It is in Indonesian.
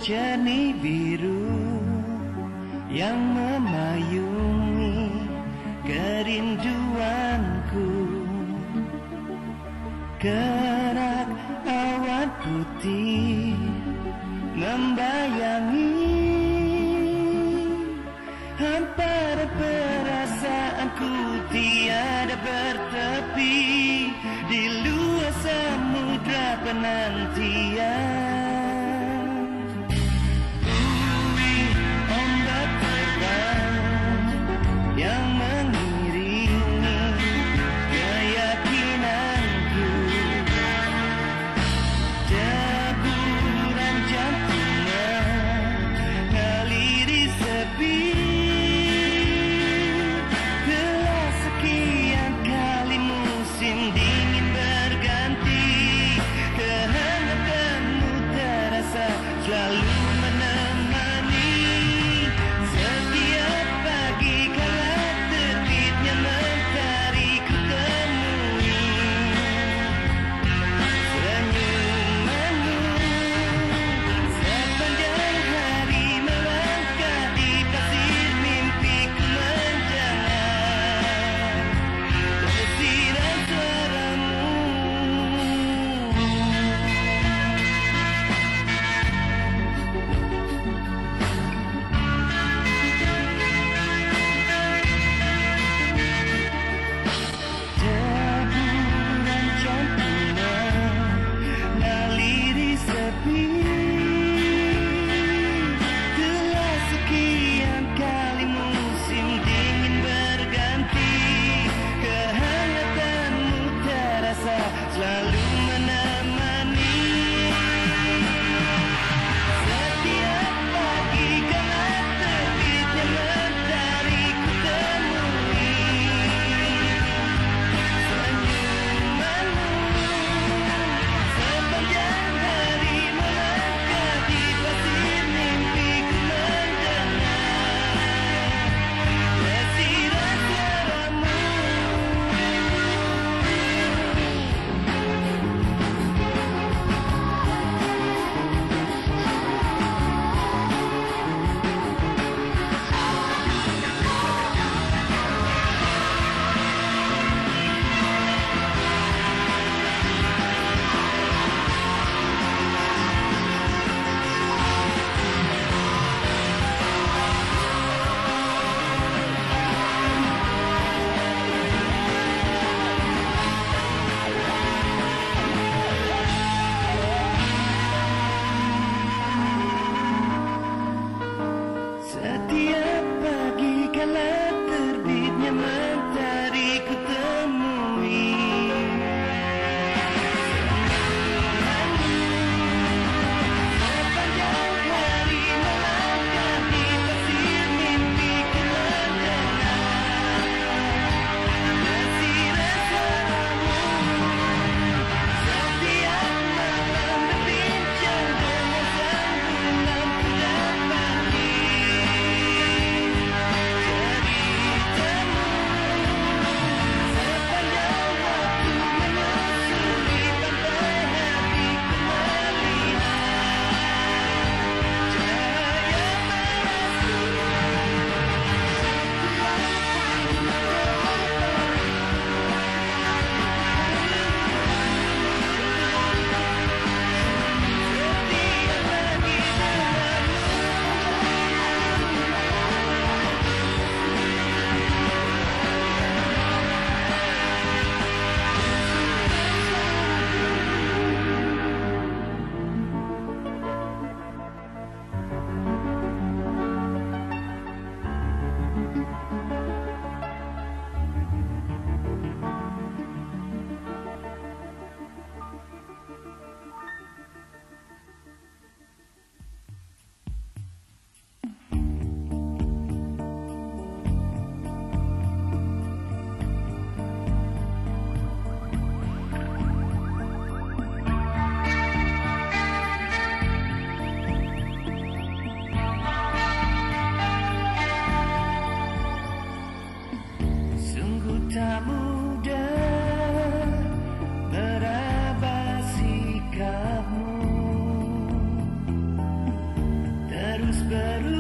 jernih biru yang memayungi kerinduanku. Kerak awan putih membayangi hamparan perasaanku, tiada bertepi di luar samudra penantian. Ombak terbang yang mengiringi keyakinanku, deburan jantung mengaliri sepi. Telah sekian kali musim dingin berganti, kehangatanmu terasa selalu menemani. Setiap pagi kala terbitnya mentari ku temui senyumanmu. Sepanjang hari melangkah di pasir mimpiku mendengar desiran suaramu. Deburan jantung mengaliri sepi. Telah sekian kali musim dingin berganti, kehangatanmu terasa selalu menemani. Setiap pagi kala terbitnya mentari ku temui senyumanmu. Sepanjang hari melangkah di pasir mimpiku mendengar desiran suaramu. Setiap pagi kala terbitnya mentari ku temui sepanjang hari melangkah di pasir mimpiku mendengar desiran suaramu. Setiap malam berbincang dengan sang bulan ku dapati cerita terus berulang.